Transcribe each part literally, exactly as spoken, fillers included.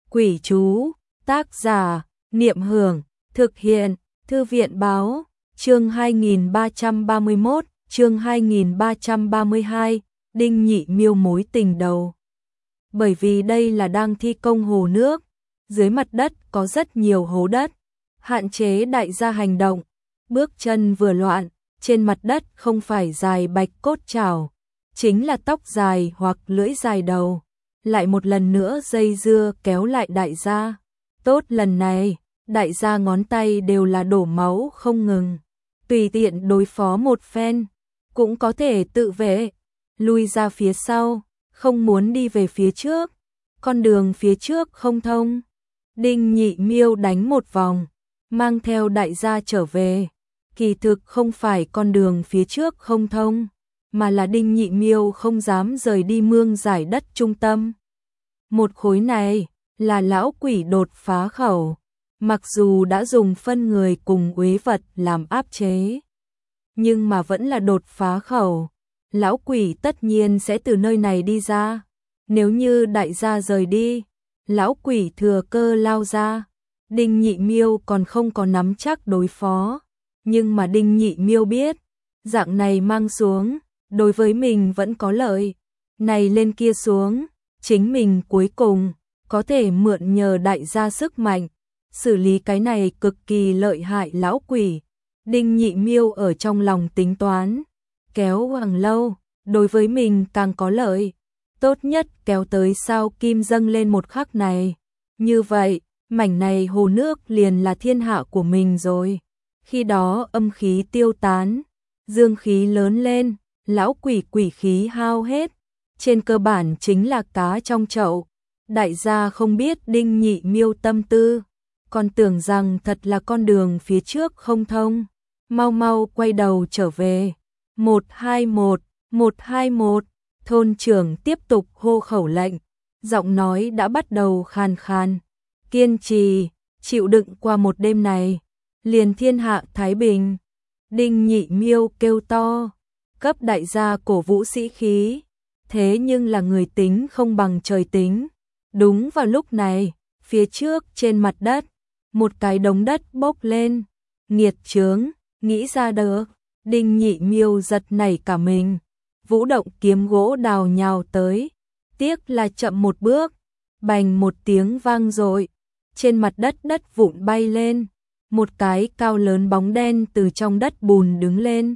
Quỷ chú, tác giả, Niệm Hưởng, thực hiện, Thư viện báo, chương hai nghìn ba trăm ba mươi mốt, chương hai nghìn ba trăm ba mươi hai, Đinh Nhị Miêu mối tình đầu. Bởi vì đây là đang thi công hồ nước, dưới mặt đất có rất nhiều hố đất, hạn chế đại gia hành động, bước chân vừa loạn, trên mặt đất không phải dài bạch cốt chảo, chính là tóc dài hoặc lưỡi dài đầu, lại một lần nữa dây dưa kéo lại đại gia. Tốt lần này, đại gia ngón tay đều là đổ máu không ngừng, tùy tiện đối phó một phen, cũng có thể tự vệ, lui ra phía sau, không muốn đi về phía trước, con đường phía trước không thông. Đinh Nhị Miêu đánh một vòng, mang theo đại gia trở về, kỳ thực không phải con đường phía trước không thông, mà là Đinh Nhị Miêu không dám rời đi mương giải đất trung tâm. Một khối này là lão quỷ đột phá khẩu, mặc dù đã dùng phân người cùng uế vật làm áp chế, nhưng mà vẫn là đột phá khẩu. Lão quỷ tất nhiên sẽ từ nơi này đi ra, nếu như đại gia rời đi, lão quỷ thừa cơ lao ra. Đinh Nhị Miêu còn không có nắm chắc đối phó, nhưng mà Đinh Nhị Miêu biết, dạng này mang xuống, đối với mình vẫn có lợi, này lên kia xuống, chính mình cuối cùng có thể mượn nhờ đại gia sức mạnh, xử lý cái này cực kỳ lợi hại lão quỷ. Đinh Nhị Miêu ở trong lòng tính toán, kéo càng lâu, đối với mình càng có lợi, tốt nhất kéo tới sao kim dâng lên một khắc này, như vậy, mảnh này hồ nước liền là thiên hạ của mình rồi. Khi đó âm khí tiêu tán, dương khí lớn lên, lão quỷ quỷ khí hao hết, trên cơ bản chính là cá trong chậu. Đại gia không biết Đinh Nhị Miêu tâm tư, còn tưởng rằng thật là con đường phía trước không thông, mau mau quay đầu trở về. một hai một, một hai một, thôn trưởng tiếp tục hô khẩu lệnh, giọng nói đã bắt đầu khàn khàn. Kiên trì, chịu đựng qua một đêm này, liền thiên hạ thái bình. Đinh Nhị Miêu kêu to, cấp đại gia cổ vũ sĩ khí, thế nhưng là người tính không bằng trời tính. Đúng vào lúc này, phía trước trên mặt đất, một cái đống đất bốc lên, nghiệt chướng, nghĩ ra được. Đinh Nhị Miêu giật nảy cả mình, vũ động kiếm gỗ đào nhào tới, tiếc là chậm một bước, bành một tiếng vang dội, trên mặt đất đất vụn bay lên, một cái cao lớn bóng đen từ trong đất bùn đứng lên,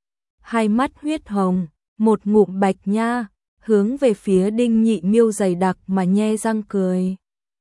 hai mắt huyết hồng, một ngụm bạch nha, hướng về phía Đinh Nhị Miêu dày đặc mà nhe răng cười.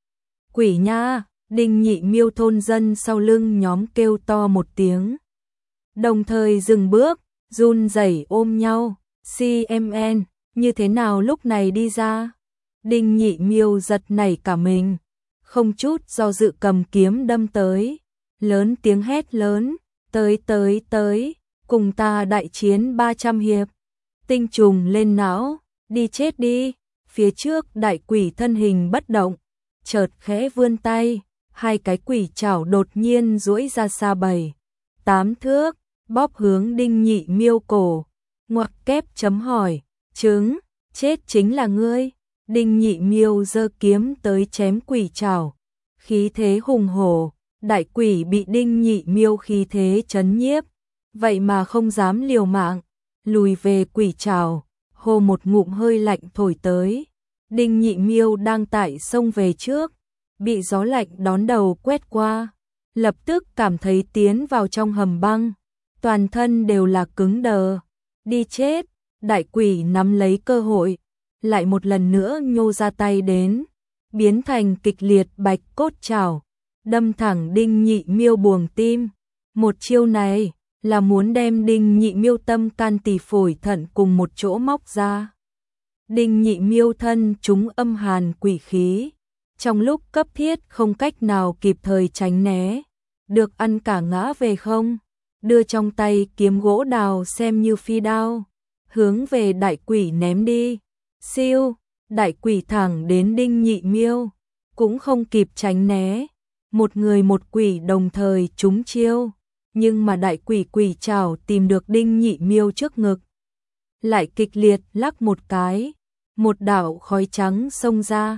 Quỷ nha! Đinh Nhị Miêu thôn dân sau lưng nhóm kêu to một tiếng, đồng thời dừng bước, run rẩy ôm nhau. xê em en, như thế nào lúc này đi ra? Đinh Nhị Miêu giật nảy cả mình, không chút do dự cầm kiếm đâm tới, lớn tiếng hét lớn, tới tới tới, cùng ta đại chiến ba trăm hiệp. Tinh trùng lên não, đi chết đi. Phía trước đại quỷ thân hình bất động, chợt khẽ vươn tay, hai cái quỷ chảo đột nhiên duỗi ra xa bảy, tám thước, bóp hướng Đinh Nhị Miêu cổ, ngoặc kép chấm hỏi, chứng, chết chính là ngươi. Đinh Nhị Miêu giơ kiếm tới chém quỷ chảo, khí thế hùng hổ, đại quỷ bị Đinh Nhị Miêu khí thế chấn nhiếp, vậy mà không dám liều mạng, lùi về quỷ chảo, hô một ngụm hơi lạnh thổi tới. Đinh Nhị Miêu đang tại sông về trước, bị gió lạnh đón đầu quét qua, lập tức cảm thấy tiến vào trong hầm băng, toàn thân đều là cứng đờ. Đi chết! Đại quỷ nắm lấy cơ hội, lại một lần nữa nhô ra tay đến, biến thành kịch liệt bạch cốt chảo, đâm thẳng Đinh Nhị Miêu buồng tim. Một chiêu này là muốn đem Đinh Nhị Miêu tâm can tỳ phổi thận cùng một chỗ móc ra. Đinh Nhị Miêu thân chúng âm hàn quỷ khí, trong lúc cấp thiết không cách nào kịp thời tránh né, được ăn cả ngã về không, đưa trong tay kiếm gỗ đào xem như phi đao, hướng về đại quỷ ném đi. Siêu, đại quỷ thẳng đến Đinh Nhị Miêu, cũng không kịp tránh né, một người một quỷ đồng thời trúng chiêu, nhưng mà đại quỷ quỷ chảo tìm được Đinh Nhị Miêu trước ngực, lại kịch liệt lắc một cái, một đạo khói trắng xông ra,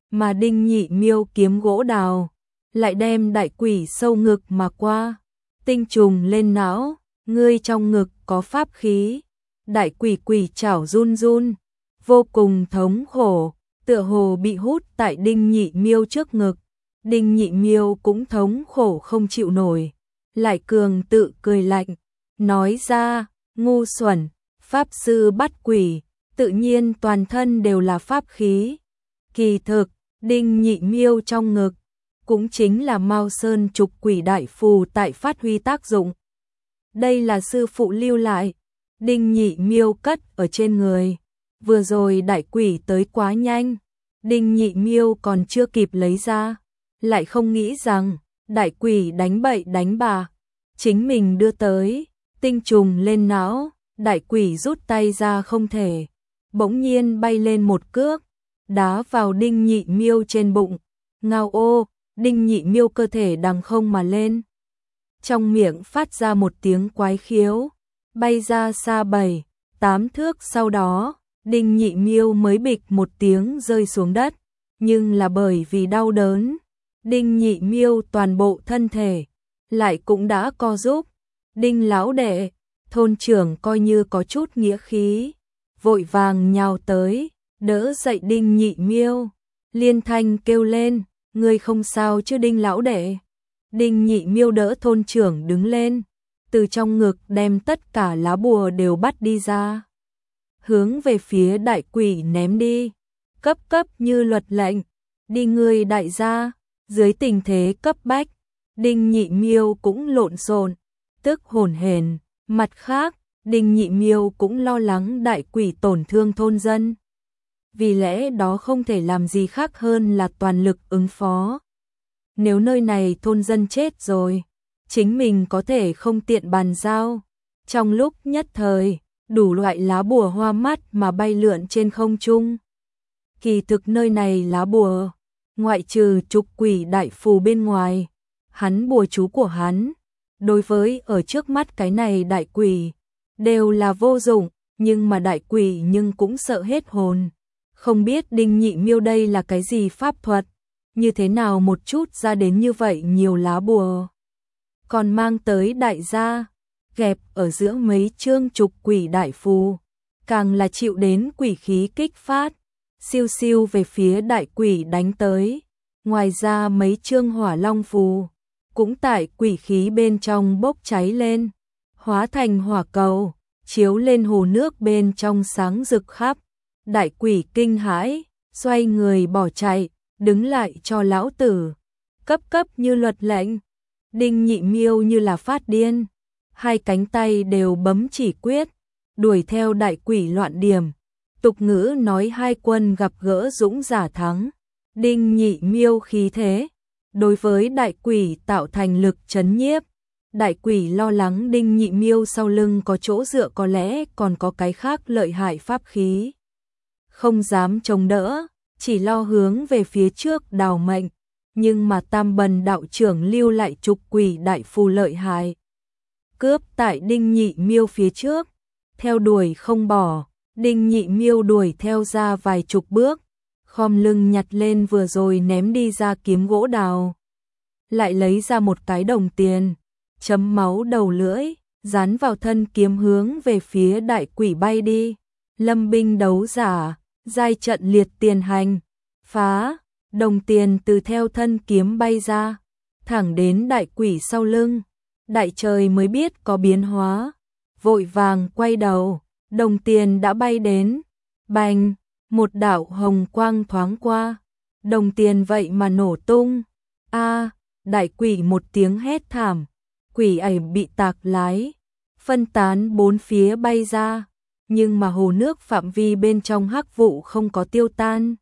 mà Đinh Nhị Miêu kiếm gỗ đào, lại đem đại quỷ sâu ngực mà qua. Tinh trùng lên não, ngươi trong ngực có pháp khí. Đại quỷ quỷ chảo run run, vô cùng thống khổ, tựa hồ bị hút tại Đinh Nhị Miêu trước ngực. Đinh Nhị Miêu cũng thống khổ không chịu nổi, lại cường tự cười lạnh, nói ra, ngu xuẩn, pháp sư bắt quỷ, tự nhiên toàn thân đều là pháp khí. Kỳ thực, Đinh Nhị Miêu trong ngực, cũng chính là Mao Sơn trục quỷ đại phù tại phát huy tác dụng. Đây là sư phụ lưu lại, Đinh Nhị Miêu cất ở trên người. Vừa rồi đại quỷ tới quá nhanh, Đinh Nhị Miêu còn chưa kịp lấy ra, lại không nghĩ rằng đại quỷ đánh bậy đánh bạ, chính mình đưa tới. Tinh trùng lên não, đại quỷ rút tay ra không thể, bỗng nhiên bay lên một cước, đá vào Đinh Nhị Miêu trên bụng. Ngao ô, Đinh Nhị Miêu cơ thể đằng không mà lên, trong miệng phát ra một tiếng quái khiếu, bay ra xa bảy, tám thước. Sau đó, Đinh Nhị Miêu mới bịch một tiếng rơi xuống đất, nhưng là bởi vì đau đớn, Đinh Nhị Miêu toàn bộ thân thể lại cũng đã co rúm. Đinh lão đệ, thôn trưởng coi như có chút nghĩa khí, vội vàng nhào tới, đỡ dậy Đinh Nhị Miêu, liên thanh kêu lên, ngươi không sao chứ Đinh lão đệ. Đinh Nhị Miêu đỡ thôn trưởng đứng lên, từ trong ngực đem tất cả lá bùa đều bắt đi ra, hướng về phía đại quỷ ném đi, cấp cấp như luật lệnh, đi ngươi đại gia. Dưới tình thế cấp bách, Đinh Nhị Miêu cũng lộn xộn, tức hổn hển. Mặt khác, Đinh Nhị Miêu cũng lo lắng đại quỷ tổn thương thôn dân, vì lẽ đó không thể làm gì khác hơn là toàn lực ứng phó. Nếu nơi này thôn dân chết rồi, chính mình có thể không tiện bàn giao. Trong lúc nhất thời, đủ loại lá bùa hoa mắt mà bay lượn trên không trung. Kỳ thực nơi này lá bùa, ngoại trừ trục quỷ đại phù bên ngoài, hắn bùa chú của hắn, đối với ở trước mắt cái này đại quỷ, đều là vô dụng, nhưng mà đại quỷ nhưng cũng sợ hết hồn. Không biết Đinh Nhị Miêu đây là cái gì pháp thuật, như thế nào một chút ra đến như vậy nhiều lá bùa. Còn mang tới đại gia, gẹp ở giữa mấy chương trục quỷ đại phù, càng là chịu đến quỷ khí kích phát, siêu siêu về phía đại quỷ đánh tới. Ngoài ra mấy chương hỏa long phù, cũng tại quỷ khí bên trong bốc cháy lên, hóa thành hỏa cầu, chiếu lên hồ nước bên trong sáng rực khắp. Đại quỷ kinh hãi, xoay người bỏ chạy, đứng lại cho lão tử, cấp cấp như luật lệnh. Đinh Nhị Miêu như là phát điên, hai cánh tay đều bấm chỉ quyết, đuổi theo đại quỷ loạn điểm. Tục ngữ nói hai quân gặp gỡ dũng giả thắng. Đinh Nhị Miêu khí thế, đối với đại quỷ tạo thành lực chấn nhiếp. Đại quỷ lo lắng Đinh Nhị Miêu sau lưng có chỗ dựa, có lẽ còn có cái khác lợi hại pháp khí, không dám chống đỡ, chỉ lo hướng về phía trước đào mệnh. Nhưng mà Tam Bần đạo trưởng lưu lại trục quỷ đại phù lợi hại, cướp tại Đinh Nhị Miêu phía trước, theo đuổi không bỏ. Đinh Nhị Miêu đuổi theo ra vài chục bước, khom lưng nhặt lên vừa rồi ném đi ra kiếm gỗ đào, lại lấy ra một cái đồng tiền, chấm máu đầu lưỡi, dán vào thân kiếm hướng về phía đại quỷ bay đi. Lâm binh đấu giả, giai trận liệt tiền hành, phá, đồng tiền từ theo thân kiếm bay ra, thẳng đến đại quỷ sau lưng. Đại trời mới biết có biến hóa, vội vàng quay đầu, đồng tiền đã bay đến, bành, một đạo hồng quang thoáng qua, đồng tiền vậy mà nổ tung. A, đại quỷ một tiếng hét thảm, quỷ ảnh bị tạc lái, phân tán bốn phía bay ra, nhưng mà hồ nước phạm vi bên trong hắc vụ không có tiêu tan.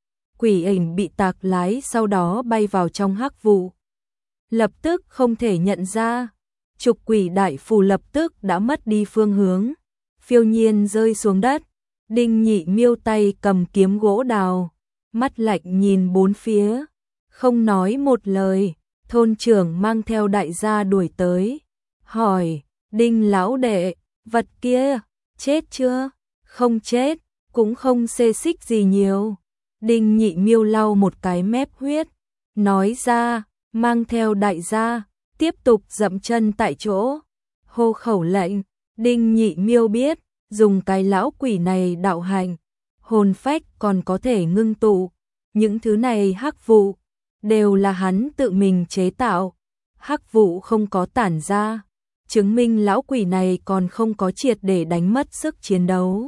Quỷ ảnh bị tạc lái sau đó bay vào trong hắc vụ, lập tức không thể nhận ra, trục quỷ đại phù lập tức đã mất đi phương hướng, phiêu nhiên rơi xuống đất. Đinh Nhị Miêu tay cầm kiếm gỗ đào, mắt lạnh nhìn bốn phía, không nói một lời. Thôn trưởng mang theo đại gia đuổi tới, hỏi, Đinh lão đệ, vật kia, chết chưa? Không chết, cũng không xê xích gì nhiều. Đinh Nhị Miêu lau một cái mép huyết, nói ra, mang theo đại gia, tiếp tục dậm chân tại chỗ. Hô khẩu lệnh, Đinh Nhị Miêu biết, dùng cái lão quỷ này đạo hành, hồn phách còn có thể ngưng tụ. Những thứ này hắc vụ, đều là hắn tự mình chế tạo. Hắc vụ không có tản ra, chứng minh lão quỷ này còn không có triệt để đánh mất sức chiến đấu.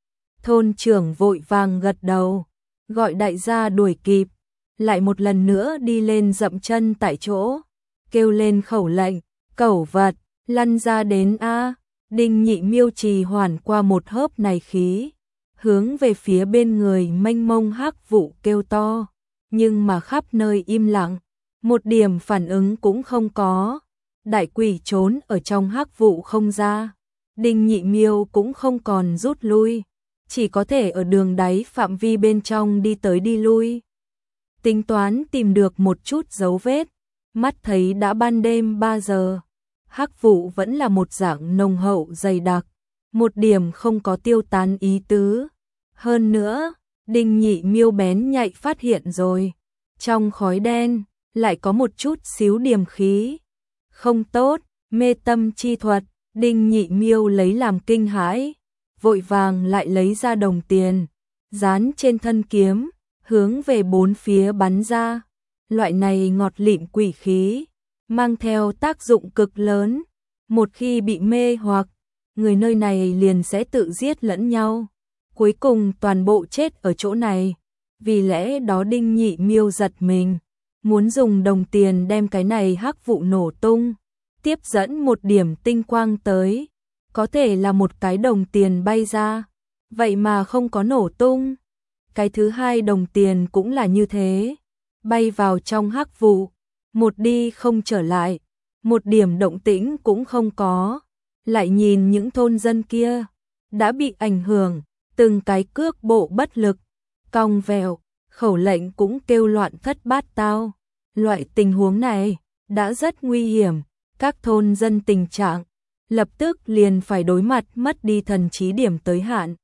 Thôn trưởng vội vàng gật đầu, gọi đại gia đuổi kịp, lại một lần nữa đi lên dậm chân tại chỗ, kêu lên khẩu lệnh, cẩu vật, lăn ra đến a. Đinh Nhị Miêu trì hoãn qua một hớp này khí, hướng về phía bên người mênh mông hắc vụ kêu to, nhưng mà khắp nơi im lặng, một điểm phản ứng cũng không có. Đại quỷ trốn ở trong hắc vụ không ra, Đinh Nhị Miêu cũng không còn rút lui, chỉ có thể ở đường đáy phạm vi bên trong đi tới đi lui. Tính toán tìm được một chút dấu vết, mắt thấy đã ban đêm ba giờ, hắc vụ vẫn là một dạng nồng hậu dày đặc, một điểm không có tiêu tán ý tứ. Hơn nữa, Đinh Nhị Miêu bén nhạy phát hiện rồi, trong khói đen lại có một chút xíu điểm khí. Không tốt, mê tâm chi thuật, Đinh Nhị Miêu lấy làm kinh hãi, vội vàng lại lấy ra đồng tiền, dán trên thân kiếm, hướng về bốn phía bắn ra. Loại này ngọt lịm quỷ khí, mang theo tác dụng cực lớn, một khi bị mê hoặc, người nơi này liền sẽ tự giết lẫn nhau, cuối cùng toàn bộ chết ở chỗ này. Vì lẽ đó Đinh Nhị Miêu giật mình, muốn dùng đồng tiền đem cái này hắc vụ nổ tung, tiếp dẫn một điểm tinh quang tới, có thể là một cái đồng tiền bay ra, vậy mà không có nổ tung. Cái thứ hai đồng tiền cũng là như thế, bay vào trong hắc vụ, một đi không trở lại, một điểm động tĩnh cũng không có. Lại nhìn những thôn dân kia, đã bị ảnh hưởng, từng cái cước bộ bất lực, cong vẹo, khẩu lệnh cũng kêu loạn thất bát tao. Loại tình huống này đã rất nguy hiểm, các thôn dân tình trạng lập tức liền phải đối mặt mất đi thần trí điểm tới hạn.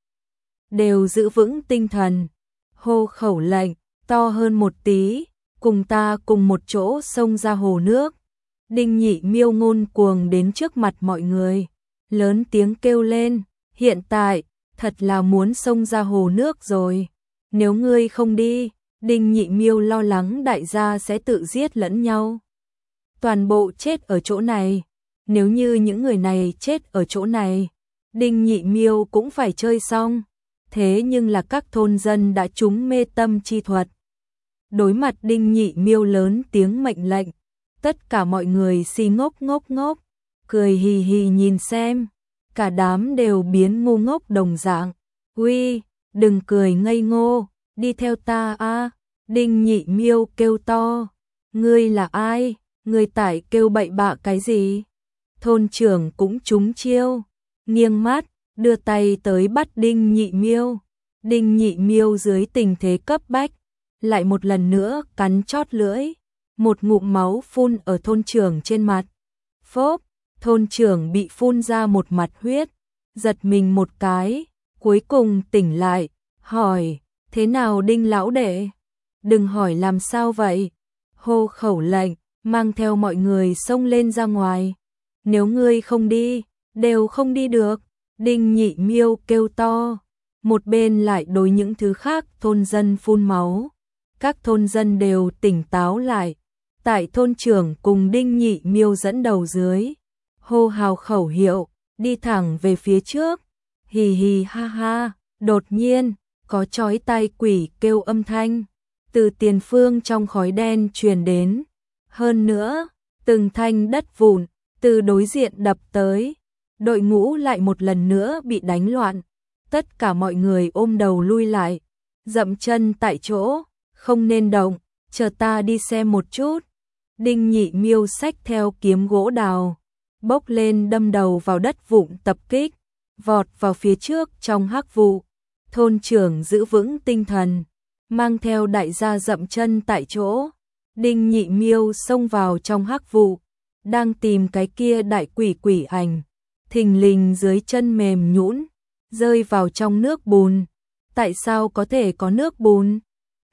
Đều giữ vững tinh thần, hô khẩu lệnh, to hơn một tí, cùng ta cùng một chỗ xông ra hồ nước. Đinh Nhị Miêu ngôn cuồng đến trước mặt mọi người, lớn tiếng kêu lên, hiện tại, thật là muốn xông ra hồ nước rồi. Nếu ngươi không đi, Đinh Nhị Miêu lo lắng đại gia sẽ tự giết lẫn nhau, toàn bộ chết ở chỗ này. Nếu như những người này chết ở chỗ này, Đinh Nhị Miêu cũng phải chơi xong. Thế nhưng là các thôn dân đã trúng mê tâm chi thuật. Đối mặt Đinh Nhị Miêu lớn tiếng mệnh lệnh, tất cả mọi người si ngốc ngốc ngốc, cười hì hì nhìn xem, cả đám đều biến ngu ngốc đồng dạng. Uy, đừng cười ngây ngô, đi theo ta a. Đinh Nhị Miêu kêu to, ngươi là ai, ngươi tải kêu bậy bạ cái gì? Thôn trưởng cũng trúng chiêu, nghiêng mắt, đưa tay tới bắt Đinh Nhị Miêu. Đinh Nhị Miêu dưới tình thế cấp bách, lại một lần nữa cắn chót lưỡi, một ngụm máu phun ở thôn trưởng trên mặt. Phốp, thôn trưởng bị phun ra một mặt huyết, giật mình một cái, cuối cùng tỉnh lại, hỏi, thế nào Đinh lão đệ? Đừng hỏi làm sao vậy? Hô khẩu lệnh, mang theo mọi người xông lên ra ngoài. Nếu ngươi không đi, đều không đi được. Đinh Nhị Miêu kêu to, một bên lại đối những thứ khác thôn dân phun máu. Các thôn dân đều tỉnh táo lại, tại thôn trưởng cùng Đinh Nhị Miêu dẫn đầu dưới, hô hào khẩu hiệu, đi thẳng về phía trước. Hì hì ha ha, đột nhiên, có chói tai quỷ kêu âm thanh, từ tiền phương trong khói đen truyền đến. Hơn nữa, từng thanh đất vụn, từ đối diện đập tới. Đội ngũ lại một lần nữa bị đánh loạn, tất cả mọi người ôm đầu lui lại, dậm chân tại chỗ, không nên động, chờ ta đi xem một chút. Đinh Nhị Miêu xách theo kiếm gỗ đào, bốc lên đâm đầu vào đất vụn tập kích, vọt vào phía trước trong hắc vụ. Thôn trưởng giữ vững tinh thần, mang theo đại gia dậm chân tại chỗ. Đinh Nhị Miêu xông vào trong hắc vụ, đang tìm cái kia đại quỷ quỷ ảnh. Thình lình dưới chân mềm nhũn, rơi vào trong nước bùn. Tại sao có thể có nước bùn?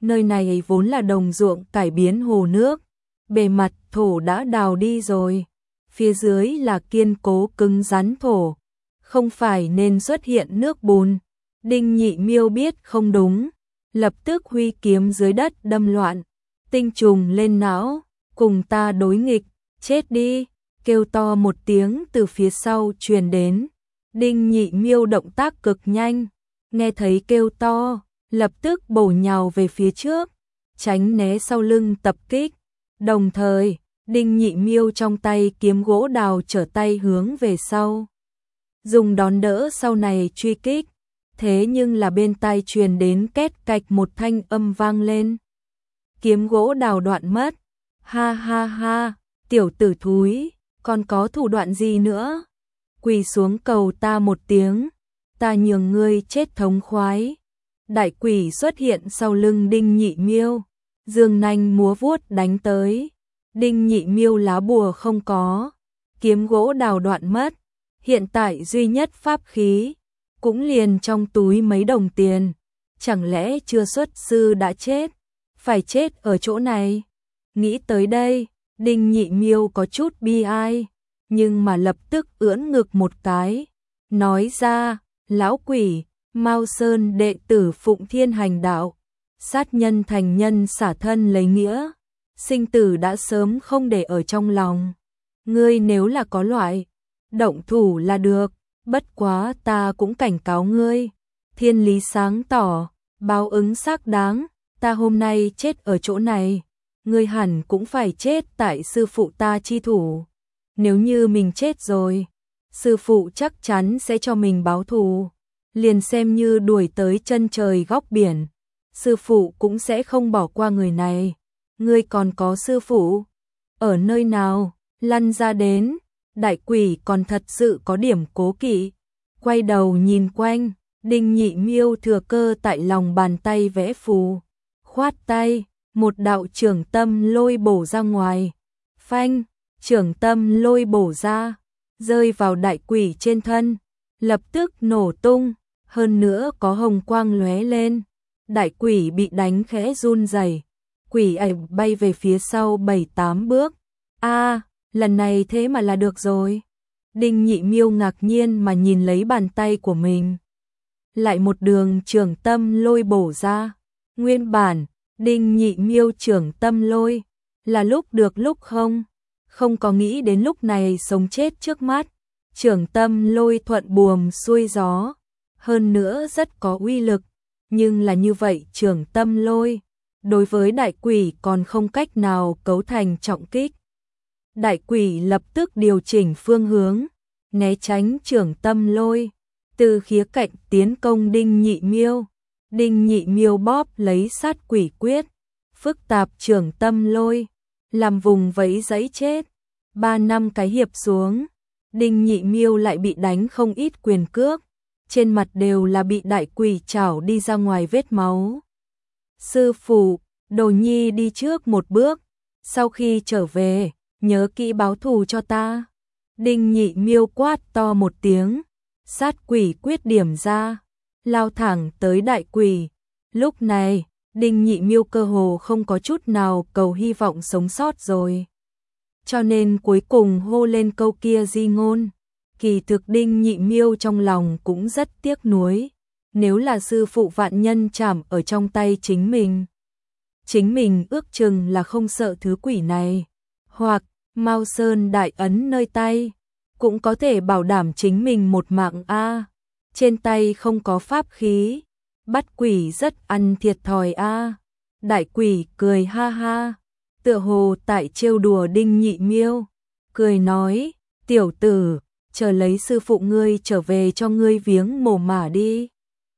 Nơi này vốn là đồng ruộng cải biến hồ nước, bề mặt thổ đã đào đi rồi, phía dưới là kiên cố cứng rắn thổ, không phải nên xuất hiện nước bùn. Đinh Nhị Miêu biết không đúng, lập tức huy kiếm dưới đất đâm loạn, tinh trùng lên não, cùng ta đối nghịch, chết đi, kêu to một tiếng từ phía sau truyền đến. Đinh Nhị Miêu động tác cực nhanh, nghe thấy kêu to, lập tức bổ nhào về phía trước, tránh né sau lưng tập kích. Đồng thời, Đinh Nhị Miêu trong tay kiếm gỗ đào trở tay hướng về sau, dùng đón đỡ sau này truy kích. Thế nhưng là bên tai truyền đến két cạch một thanh âm vang lên. Kiếm gỗ đào đoạn mất. Ha ha ha, tiểu tử thúi, còn có thủ đoạn gì nữa? Quỳ xuống cầu ta một tiếng, ta nhường ngươi chết thống khoái. Đại quỷ xuất hiện sau lưng Đinh Nhị Miêu, dương nanh múa vuốt đánh tới. Đinh Nhị Miêu lá bùa không có, kiếm gỗ đào đoạn mất, hiện tại duy nhất pháp khí cũng liền trong túi mấy đồng tiền, chẳng lẽ chưa xuất sư đã chết, phải chết ở chỗ này. Nghĩ tới đây, Đinh Nhị Miêu có chút bi ai, nhưng mà lập tức ưỡn ngực một cái, nói ra, lão quỷ, Mao Sơn đệ tử phụng thiên hành đạo, sát nhân thành nhân xả thân lấy nghĩa, sinh tử đã sớm không để ở trong lòng. Ngươi nếu là có loại, động thủ là được, bất quá ta cũng cảnh cáo ngươi, thiên lý sáng tỏ, báo ứng xác đáng, ta hôm nay chết ở chỗ này, ngươi hẳn cũng phải chết tại sư phụ ta chi thủ. Nếu như mình chết rồi, sư phụ chắc chắn sẽ cho mình báo thù, liền xem như đuổi tới chân trời góc biển, sư phụ cũng sẽ không bỏ qua người này. Ngươi còn có sư phụ? Ở nơi nào? Lăn ra đến. Đại quỷ còn thật sự có điểm cố kỵ. Quay đầu nhìn quanh, Đinh Nhị Miêu thừa cơ tại lòng bàn tay vẽ phù. Khoát tay, một đạo trưởng tâm lôi bổ ra ngoài. Phanh, trưởng tâm lôi bổ ra, rơi vào đại quỷ trên thân, lập tức nổ tung, hơn nữa có hồng quang lóe lên. Đại quỷ bị đánh khẽ run rẩy, quỷ ảnh bay về phía sau bảy tám bước. A, lần này thế mà là được rồi. Đinh Nhị Miêu ngạc nhiên mà nhìn lấy bàn tay của mình. Lại một đường trưởng tâm lôi bổ ra. Nguyên bản, Đinh Nhị Miêu trưởng tâm lôi, là lúc được lúc không. Không có nghĩ đến lúc này sống chết trước mắt. Trưởng tâm lôi thuận buồm xuôi gió. Hơn nữa rất có uy lực. Nhưng là như vậy trưởng tâm lôi, đối với đại quỷ còn không cách nào cấu thành trọng kích. Đại quỷ lập tức điều chỉnh phương hướng, né tránh trưởng tâm lôi, từ khía cạnh tiến công Đinh Nhị Miêu. Đinh Nhị Miêu bóp lấy sát quỷ quyết, phức tạp trưởng tâm lôi, làm vùng vẫy giấy chết. Ba năm cái hiệp xuống, Đinh Nhị Miêu lại bị đánh không ít quyền cước, trên mặt đều là bị đại quỷ chảo đi ra ngoài vết máu. Sư phụ, Đồ Nhi đi trước một bước, sau khi trở về, nhớ kỹ báo thù cho ta. Đinh Nhị Miêu quát to một tiếng, sát quỷ quyết điểm ra, lao thẳng tới đại quỷ. Lúc này, Đinh Nhị Miêu cơ hồ không có chút nào cầu hy vọng sống sót rồi. Cho nên cuối cùng hô lên câu kia di ngôn. Kỳ thực Đinh Nhị Miêu trong lòng cũng rất tiếc nuối, nếu là sư phụ vạn nhân chảm ở trong tay chính mình, chính mình ước chừng là không sợ thứ quỷ này, hoặc Mao Sơn đại ấn nơi tay, cũng có thể bảo đảm chính mình một mạng a. Trên tay không có pháp khí, bắt quỷ rất ăn thiệt thòi a. Đại quỷ cười ha ha, tựa hồ tại trêu đùa Đinh Nhị Miêu, cười nói, tiểu tử, chờ lấy sư phụ ngươi trở về cho ngươi viếng mồ mả đi.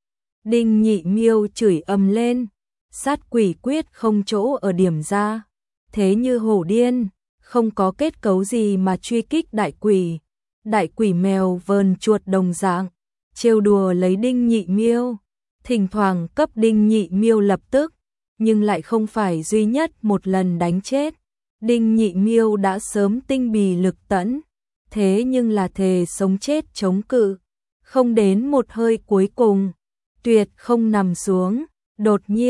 Đinh Nhị Miêu chửi ầm lên, sát quỷ quyết không chỗ ở điểm ra, thế như hổ điên, không có kết cấu gì mà truy kích đại quỷ. Đại quỷ mèo vờn chuột đồng dạng, trêu đùa lấy Đinh Nhị Miêu, thỉnh thoảng cấp Đinh Nhị Miêu lập tức, nhưng lại không phải duy nhất một lần đánh chết. Đinh Nhị Miêu đã sớm tinh bì lực tẫn, thế nhưng là thề sống chết chống cự, không đến một hơi cuối cùng, tuyệt không nằm xuống. Đột nhiên,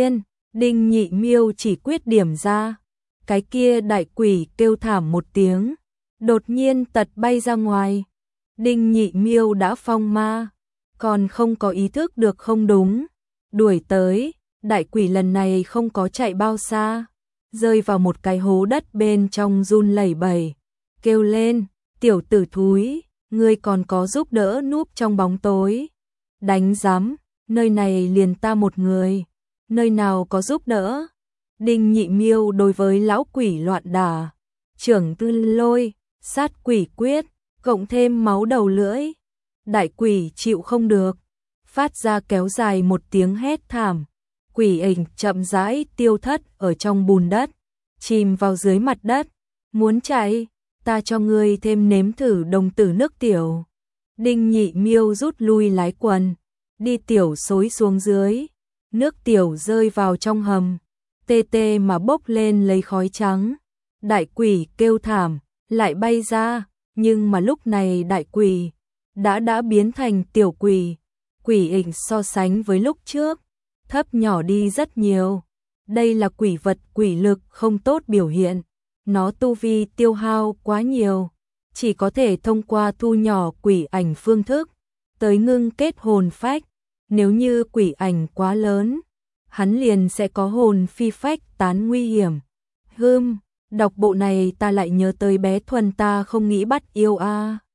Đinh Nhị Miêu chỉ quyết điểm ra. Cái kia đại quỷ kêu thảm một tiếng, đột nhiên tật bay ra ngoài. Đinh Nhị Miêu đã phong ma, còn không có ý thức được không đúng. Đuổi tới, đại quỷ lần này không có chạy bao xa, rơi vào một cái hố đất bên trong run lẩy bẩy, kêu lên, tiểu tử thúi, ngươi còn có giúp đỡ núp trong bóng tối. Đánh rắm, nơi này liền ta một người, nơi nào có giúp đỡ. Đinh Nhị Miêu đối với lão quỷ loạn đả, trưởng tư lôi, sát quỷ quyết, cộng thêm máu đầu lưỡi. Đại quỷ chịu không được, phát ra kéo dài một tiếng hét thảm. Quỷ ảnh chậm rãi tiêu thất ở trong bùn đất, chìm vào dưới mặt đất. Muốn chạy, ta cho ngươi thêm nếm thử đồng tử nước tiểu. Đinh Nhị Miêu rút lui lái quần, đi tiểu xối xuống dưới. Nước tiểu rơi vào trong hầm, tê tê mà bốc lên lấy khói trắng. Đại quỷ kêu thảm, lại bay ra, nhưng mà lúc này đại quỷ đã đã biến thành tiểu quỷ. Quỷ ảnh so sánh với lúc trước, thấp nhỏ đi rất nhiều. Đây là quỷ vật quỷ lực không tốt biểu hiện, nó tu vi tiêu hao quá nhiều, chỉ có thể thông qua thu nhỏ quỷ ảnh phương thức tới ngưng kết hồn phách. Nếu như quỷ ảnh quá lớn, hắn liền sẽ có hồn phi phách tán nguy hiểm. Hừm, đọc bộ này ta lại nhớ tới bé Thuần ta không nghĩ bắt yêu a.